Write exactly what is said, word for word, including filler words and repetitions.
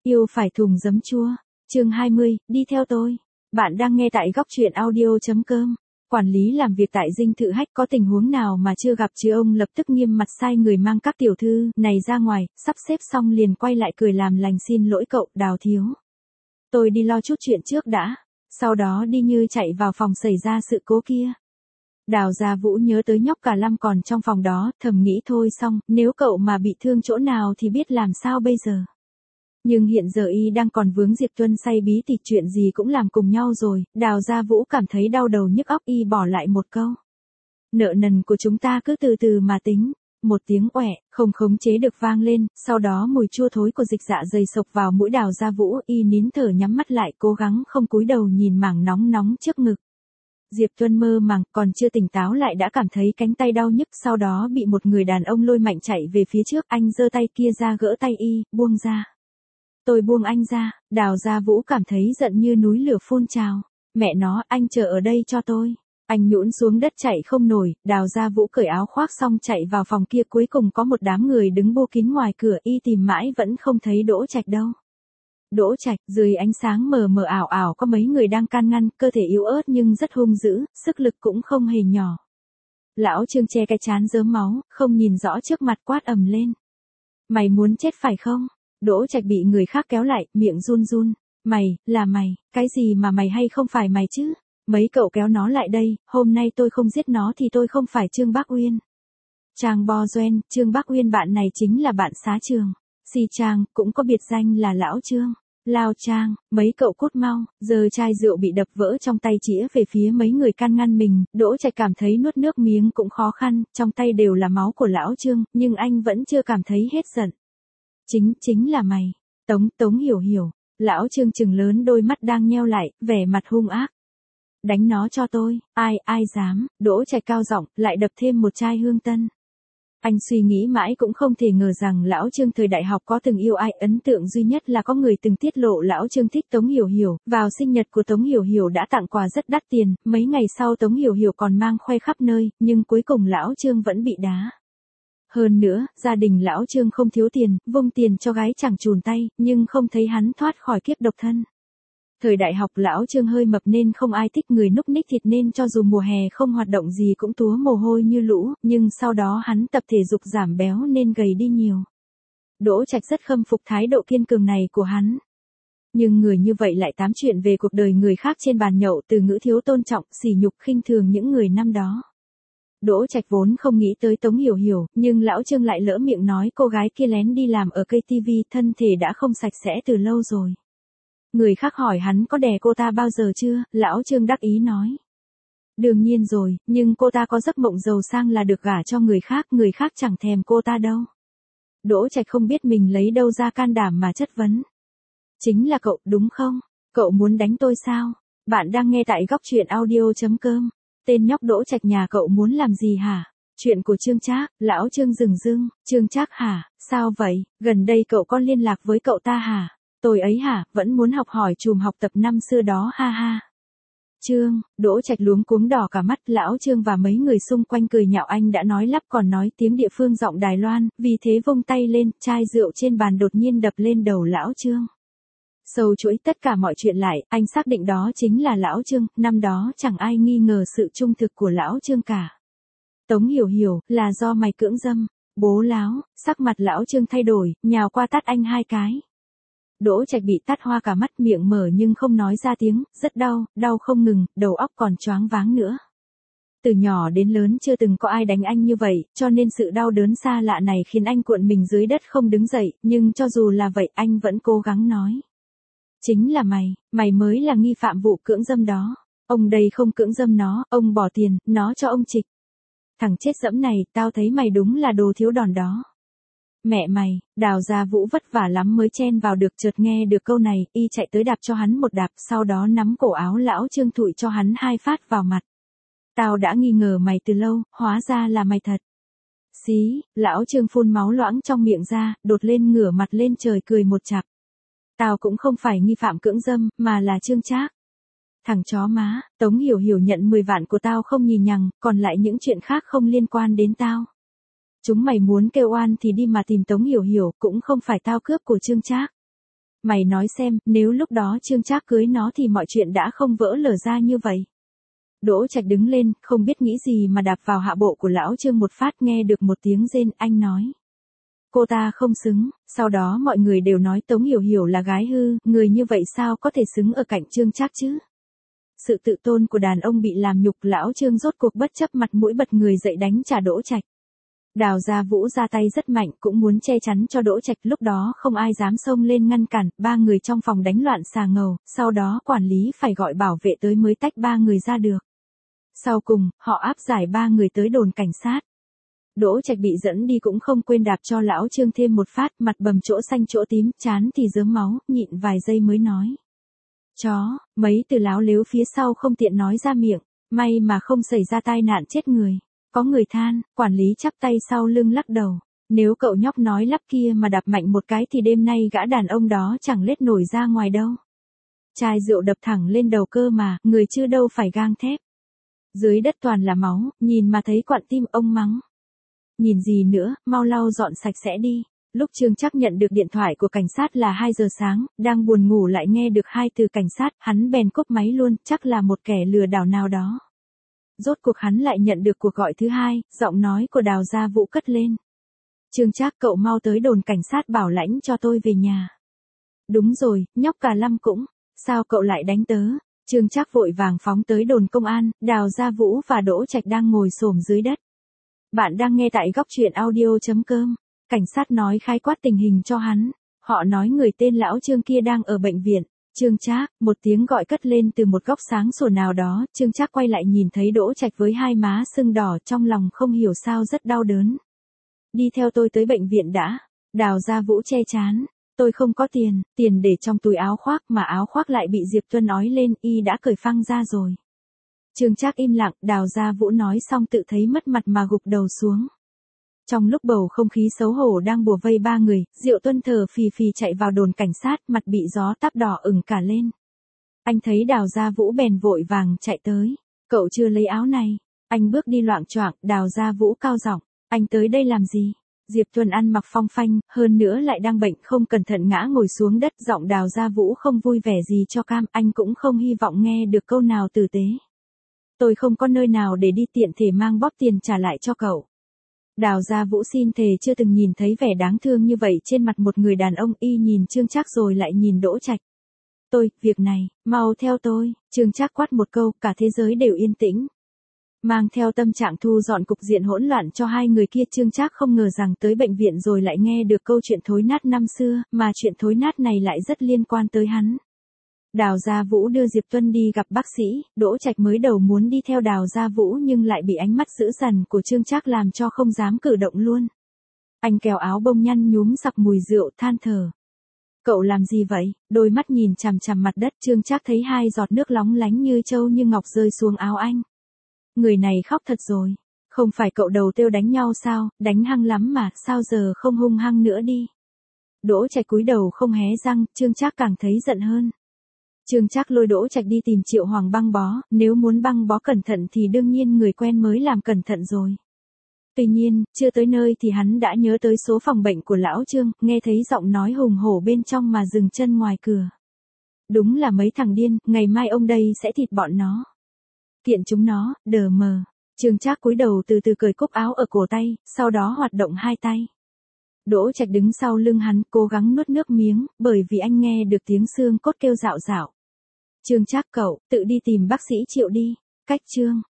Yêu phải thùng giấm chua. Chương hai mươi, đi theo tôi. Bạn đang nghe tại góc truyện audio.com. Quản lý làm việc tại dinh thự Hách có tình huống nào mà chưa gặp chứ, ông lập tức nghiêm mặt sai người mang các tiểu thư này ra ngoài, sắp xếp xong liền quay lại cười làm lành xin lỗi cậu, Đào thiếu. Tôi đi lo chút chuyện trước đã. Sau đó đi như chạy vào phòng xảy ra sự cố kia. Đào Gia Vũ nhớ tới nhóc cả Lâm còn trong phòng đó, thầm nghĩ thôi xong, nếu cậu mà bị thương chỗ nào thì biết làm sao bây giờ. Nhưng hiện giờ y đang còn vướng Diệp Tuân say bí tịch, chuyện gì cũng làm cùng nhau rồi, Đào Gia Vũ cảm thấy đau đầu nhức óc, y bỏ lại một câu. Nợ nần của chúng ta cứ từ từ mà tính. Một tiếng oẻ, không khống chế được vang lên, sau đó mùi chua thối của dịch dạ dày sộc vào mũi Đào Gia Vũ, y nín thở nhắm mắt lại cố gắng không cúi đầu nhìn mảng nóng nóng trước ngực. Diệp Tuân mơ màng, còn chưa tỉnh táo lại đã cảm thấy cánh tay đau nhức, sau đó bị một người đàn ông lôi mạnh chạy về phía trước, anh giơ tay kia ra gỡ tay y, buông ra. Tôi buông anh ra. Đào Gia Vũ cảm thấy giận như núi lửa phun trào. Mẹ nó, anh chờ ở đây cho tôi. Anh nhũn xuống đất chạy không nổi, Đào Gia Vũ cởi áo khoác xong chạy vào phòng kia, cuối cùng có một đám người đứng bô kín ngoài cửa, y tìm mãi vẫn không thấy Đỗ Trạch đâu. Đỗ Trạch, dưới ánh sáng mờ mờ ảo ảo có mấy người đang can ngăn, cơ thể yếu ớt nhưng rất hung dữ, sức lực cũng không hề nhỏ. Lão Trương che cái trán rớm máu, không nhìn rõ trước mặt quát ầm lên. Mày muốn chết phải không? Đỗ Trạch bị người khác kéo lại, miệng run run. Mày, là mày, cái gì mà mày hay không phải mày chứ? Mấy cậu kéo nó lại đây, hôm nay tôi không giết nó thì tôi không phải Trương Bác Uyên. Trang Bo Doen, Trương Bác Uyên bạn này chính là bạn xá trường. Si Trang, cũng có biệt danh là Lão Trương. Lao Trang, mấy cậu cút mau, giờ chai rượu bị đập vỡ trong tay chĩa về phía mấy người can ngăn mình, Đỗ Trạch cảm thấy nuốt nước miếng cũng khó khăn, trong tay đều là máu của Lão Trương, nhưng anh vẫn chưa cảm thấy hết giận. Chính, chính là mày. Tống, Tống Hiểu Hiểu. Lão Trương trừng lớn đôi mắt đang nheo lại, vẻ mặt hung ác. Đánh nó cho tôi, ai, ai dám, Đỗ Trạch cao giọng, lại đập thêm một chai hương tân. Anh suy nghĩ mãi cũng không thể ngờ rằng Lão Trương thời đại học có từng yêu ai, ấn tượng duy nhất là có người từng tiết lộ Lão Trương thích Tống Hiểu Hiểu, vào sinh nhật của Tống Hiểu Hiểu đã tặng quà rất đắt tiền, mấy ngày sau Tống Hiểu Hiểu còn mang khoe khắp nơi, nhưng cuối cùng Lão Trương vẫn bị đá. Hơn nữa, gia đình Lão Trương không thiếu tiền, vung tiền cho gái chẳng chùn tay, nhưng không thấy hắn thoát khỏi kiếp độc thân. Thời đại học Lão Trương hơi mập nên không ai thích người núc ních thịt, nên cho dù mùa hè không hoạt động gì cũng túa mồ hôi như lũ, nhưng sau đó hắn tập thể dục giảm béo nên gầy đi nhiều. Đỗ Trạch rất khâm phục thái độ kiên cường này của hắn. Nhưng người như vậy lại tám chuyện về cuộc đời người khác trên bàn nhậu, từ ngữ thiếu tôn trọng, sỉ nhục, khinh thường những người năm đó. Đỗ Trạch vốn không nghĩ tới Tống Hiểu Hiểu, nhưng Lão Trương lại lỡ miệng nói cô gái kia lén đi làm ở cây ti vi, thân thể đã không sạch sẽ từ lâu rồi. Người khác hỏi hắn có đè cô ta bao giờ chưa, Lão Trương đắc ý nói. Đương nhiên rồi, nhưng cô ta có giấc mộng giàu sang là được gả cho người khác, người khác chẳng thèm cô ta đâu. Đỗ Trạch không biết mình lấy đâu ra can đảm mà chất vấn. Chính là cậu, đúng không? Cậu muốn đánh tôi sao? Bạn đang nghe tại góc truyện audio.com. Tên nhóc Đỗ Trạch nhà cậu muốn làm gì hả? Chuyện của Trương Trác. Lão Trương dừng dưng, Trương Trác hả? Sao vậy? Gần đây cậu có liên lạc với cậu ta hả? Tôi ấy hả? Vẫn muốn học hỏi chùm học tập năm xưa đó ha ha. Trương, Đỗ Trạch luống cuống đỏ cả mắt, Lão Trương và mấy người xung quanh cười nhạo, anh đã nói lắp còn nói tiếng địa phương giọng Đài Loan, vì thế vung tay lên, chai rượu trên bàn đột nhiên đập lên đầu Lão Trương. Sâu chuỗi tất cả mọi chuyện lại, anh xác định đó chính là Lão Trương, năm đó chẳng ai nghi ngờ sự trung thực của Lão Trương cả. Tống Hiểu Hiểu, là do mày cưỡng dâm. Bố láo, sắc mặt Lão Trương thay đổi, nhào qua tát anh hai cái. Đỗ Trạch bị tát hoa cả mắt, miệng mở nhưng không nói ra tiếng, rất đau, đau không ngừng, đầu óc còn choáng váng nữa. Từ nhỏ đến lớn chưa từng có ai đánh anh như vậy, cho nên sự đau đớn xa lạ này khiến anh cuộn mình dưới đất không đứng dậy, nhưng cho dù là vậy anh vẫn cố gắng nói. Chính là mày, mày mới là nghi phạm vụ cưỡng dâm đó. Ông đây không cưỡng dâm nó, ông bỏ tiền, nó cho ông Trịch. Thằng chết dẫm này, tao thấy mày đúng là đồ thiếu đòn đó. Mẹ mày, Đào Gia Vũ vất vả lắm mới chen vào được, chợt nghe được câu này, y chạy tới đạp cho hắn một đạp, sau đó nắm cổ áo Lão Trương thụi cho hắn hai phát vào mặt. Tao đã nghi ngờ mày từ lâu, hóa ra là mày thật. Xí, Lão Trương phun máu loãng trong miệng ra, đột lên ngửa mặt lên trời cười một chặp. Tao cũng không phải nghi phạm cưỡng dâm, mà là Trương Trác. Thằng chó má, Tống Hiểu Hiểu nhận mười vạn của tao không nhì nhằng, còn lại những chuyện khác không liên quan đến tao. Chúng mày muốn kêu oan thì đi mà tìm Tống Hiểu Hiểu, cũng không phải tao cướp của Trương Trác. Mày nói xem, nếu lúc đó Trương Trác cưới nó thì mọi chuyện đã không vỡ lở ra như vậy. Đỗ Trạch đứng lên, không biết nghĩ gì mà đạp vào hạ bộ của lão Trương một phát, nghe được một tiếng rên, anh nói. Cô ta không xứng, sau đó mọi người đều nói Tống Hiểu Hiểu là gái hư, người như vậy sao có thể xứng ở cạnh Trương Trác chứ? Sự tự tôn của đàn ông bị làm nhục, lão Trương rốt cuộc bất chấp mặt mũi bật người dậy đánh trả Đỗ Trạch. Đào Gia Vũ ra tay rất mạnh, cũng muốn che chắn cho Đỗ Trạch, lúc đó không ai dám xông lên ngăn cản, ba người trong phòng đánh loạn xà ngầu, sau đó quản lý phải gọi bảo vệ tới mới tách ba người ra được. Sau cùng, họ áp giải ba người tới đồn cảnh sát. Đỗ Trạch bị dẫn đi cũng không quên đạp cho lão Trương thêm một phát, mặt bầm chỗ xanh chỗ tím, trán thì rớm máu, nhịn vài giây mới nói. Chó, mấy từ láo lếu phía sau không tiện nói ra miệng, may mà không xảy ra tai nạn chết người. Có người than, quản lý chắp tay sau lưng lắc đầu. Nếu cậu nhóc nói lắp kia mà đạp mạnh một cái thì đêm nay gã đàn ông đó chẳng lết nổi ra ngoài đâu. Chai rượu đập thẳng lên đầu cơ mà, người chưa đâu phải gang thép. Dưới đất toàn là máu, nhìn mà thấy quặn tim, ông mắng. Nhìn gì nữa, mau lau dọn sạch sẽ đi. Lúc Trương Trác nhận được điện thoại của cảnh sát là hai giờ sáng, đang buồn ngủ lại nghe được hai từ cảnh sát, hắn bèn cúp máy luôn, chắc là một kẻ lừa đảo nào đó. Rốt cuộc hắn lại nhận được cuộc gọi thứ hai, giọng nói của Đào Gia Vũ cất lên. Trương Trác, cậu mau tới đồn cảnh sát bảo lãnh cho tôi về nhà. Đúng rồi, nhóc cả lâm cũng. Sao cậu lại đánh tớ? Trương Trác vội vàng phóng tới đồn công an, Đào Gia Vũ và Đỗ Trạch đang ngồi xổm dưới đất. Bạn đang nghe tại góc truyện audio chấm com. Cảnh sát nói khái quát tình hình cho hắn. Họ nói người tên lão Trương kia đang ở bệnh viện. Trương Trác, một tiếng gọi cất lên từ một góc sáng sủa nào đó, Trương Trác quay lại nhìn thấy Đỗ Trạch với hai má sưng đỏ, trong lòng không hiểu sao rất đau đớn. Đi theo tôi tới bệnh viện đã. Đào Gia Vũ che chán. Tôi không có tiền, tiền để trong túi áo khoác mà áo khoác lại bị Diệp Tuân ói lên, y đã cởi phăng ra rồi. Trương Trác im lặng, Đào Gia Vũ nói xong tự thấy mất mặt mà gục đầu xuống. Trong lúc bầu không khí xấu hổ đang bủa vây ba người, Diệu Tuân thở phì phì chạy vào đồn cảnh sát, mặt bị gió táp đỏ ửng cả lên. Anh thấy Đào Gia Vũ bèn vội vàng chạy tới. Cậu chưa lấy áo này. Anh bước đi loạng choạng, Đào Gia Vũ cao giọng, anh tới đây làm gì? Diệp Tuân ăn mặc phong phanh, hơn nữa lại đang bệnh, không cẩn thận ngã ngồi xuống đất, giọng Đào Gia Vũ không vui vẻ gì cho cam, anh cũng không hy vọng nghe được câu nào tử tế. Tôi không có nơi nào để đi, tiện thể mang bóp tiền trả lại cho cậu. Đào Gia Vũ xin thề chưa từng nhìn thấy vẻ đáng thương như vậy trên mặt một người đàn ông, y nhìn Trương Trác rồi lại nhìn Đỗ Trạch. Tôi, việc này, mau theo tôi, Trương Trác quát một câu, cả thế giới đều yên tĩnh. Mang theo tâm trạng thu dọn cục diện hỗn loạn cho hai người kia, Trương Trác không ngờ rằng tới bệnh viện rồi lại nghe được câu chuyện thối nát năm xưa, mà chuyện thối nát này lại rất liên quan tới hắn. Đào Gia Vũ đưa Diệp Tuân đi gặp bác sĩ, Đỗ Trạch mới đầu muốn đi theo Đào Gia Vũ nhưng lại bị ánh mắt dữ dằn của Trương Trác làm cho không dám cử động luôn. Anh kéo áo bông nhăn nhúm sặc mùi rượu, than thở. Cậu làm gì vậy? Đôi mắt nhìn chằm chằm mặt đất, Trương Trác thấy hai giọt nước lóng lánh như châu như ngọc rơi xuống áo anh. Người này khóc thật rồi. Không phải cậu đầu tiêu đánh nhau sao, đánh hăng lắm mà, sao giờ không hung hăng nữa đi. Đỗ Trạch cúi đầu không hé răng, Trương Trác càng thấy giận hơn. Trương Trác lôi Đỗ Trạch đi tìm Triệu Hoàng băng bó, nếu muốn băng bó cẩn thận thì đương nhiên người quen mới làm cẩn thận rồi. Tuy nhiên, chưa tới nơi thì hắn đã nhớ tới số phòng bệnh của lão Trương, nghe thấy giọng nói hùng hổ bên trong mà dừng chân ngoài cửa. Đúng là mấy thằng điên, ngày mai ông đây sẽ thịt bọn nó. Tiện chúng nó, đờ mờ. Trương Trác cúi đầu từ từ cởi cúc áo ở cổ tay, sau đó hoạt động hai tay. Đỗ Trạch đứng sau lưng hắn, cố gắng nuốt nước miếng, bởi vì anh nghe được tiếng xương cốt kêu rạo rạo. Trương Trác, cậu, tự đi tìm bác sĩ Triệu đi. Cách Trương